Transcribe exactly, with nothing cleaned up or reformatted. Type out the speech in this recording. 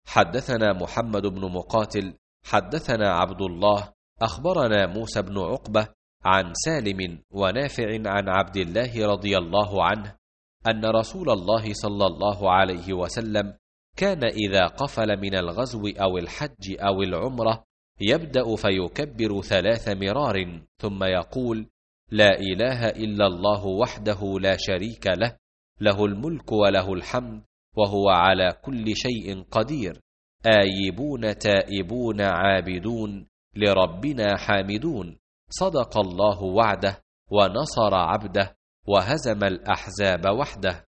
حدثنا محمد بن مقاتل حدثنا عبد الله أخبرنا موسى بن عقبة عن سالم ونافع عن عبد الله رضي الله عنه أن رسول الله صلى الله عليه وسلم كان إذا قفل من الغزو أو الحج أو العمرة يبدأ فيكبر ثلاث مرار ثم يقول: لا إله إلا الله وحده لا شريك له، له الملك وله الحمد وهو على كل شيء قدير، آيبون تائبون عابدون لربنا حامدون، صدق الله وعده ونصر عبده وهزم الأحزاب وحده.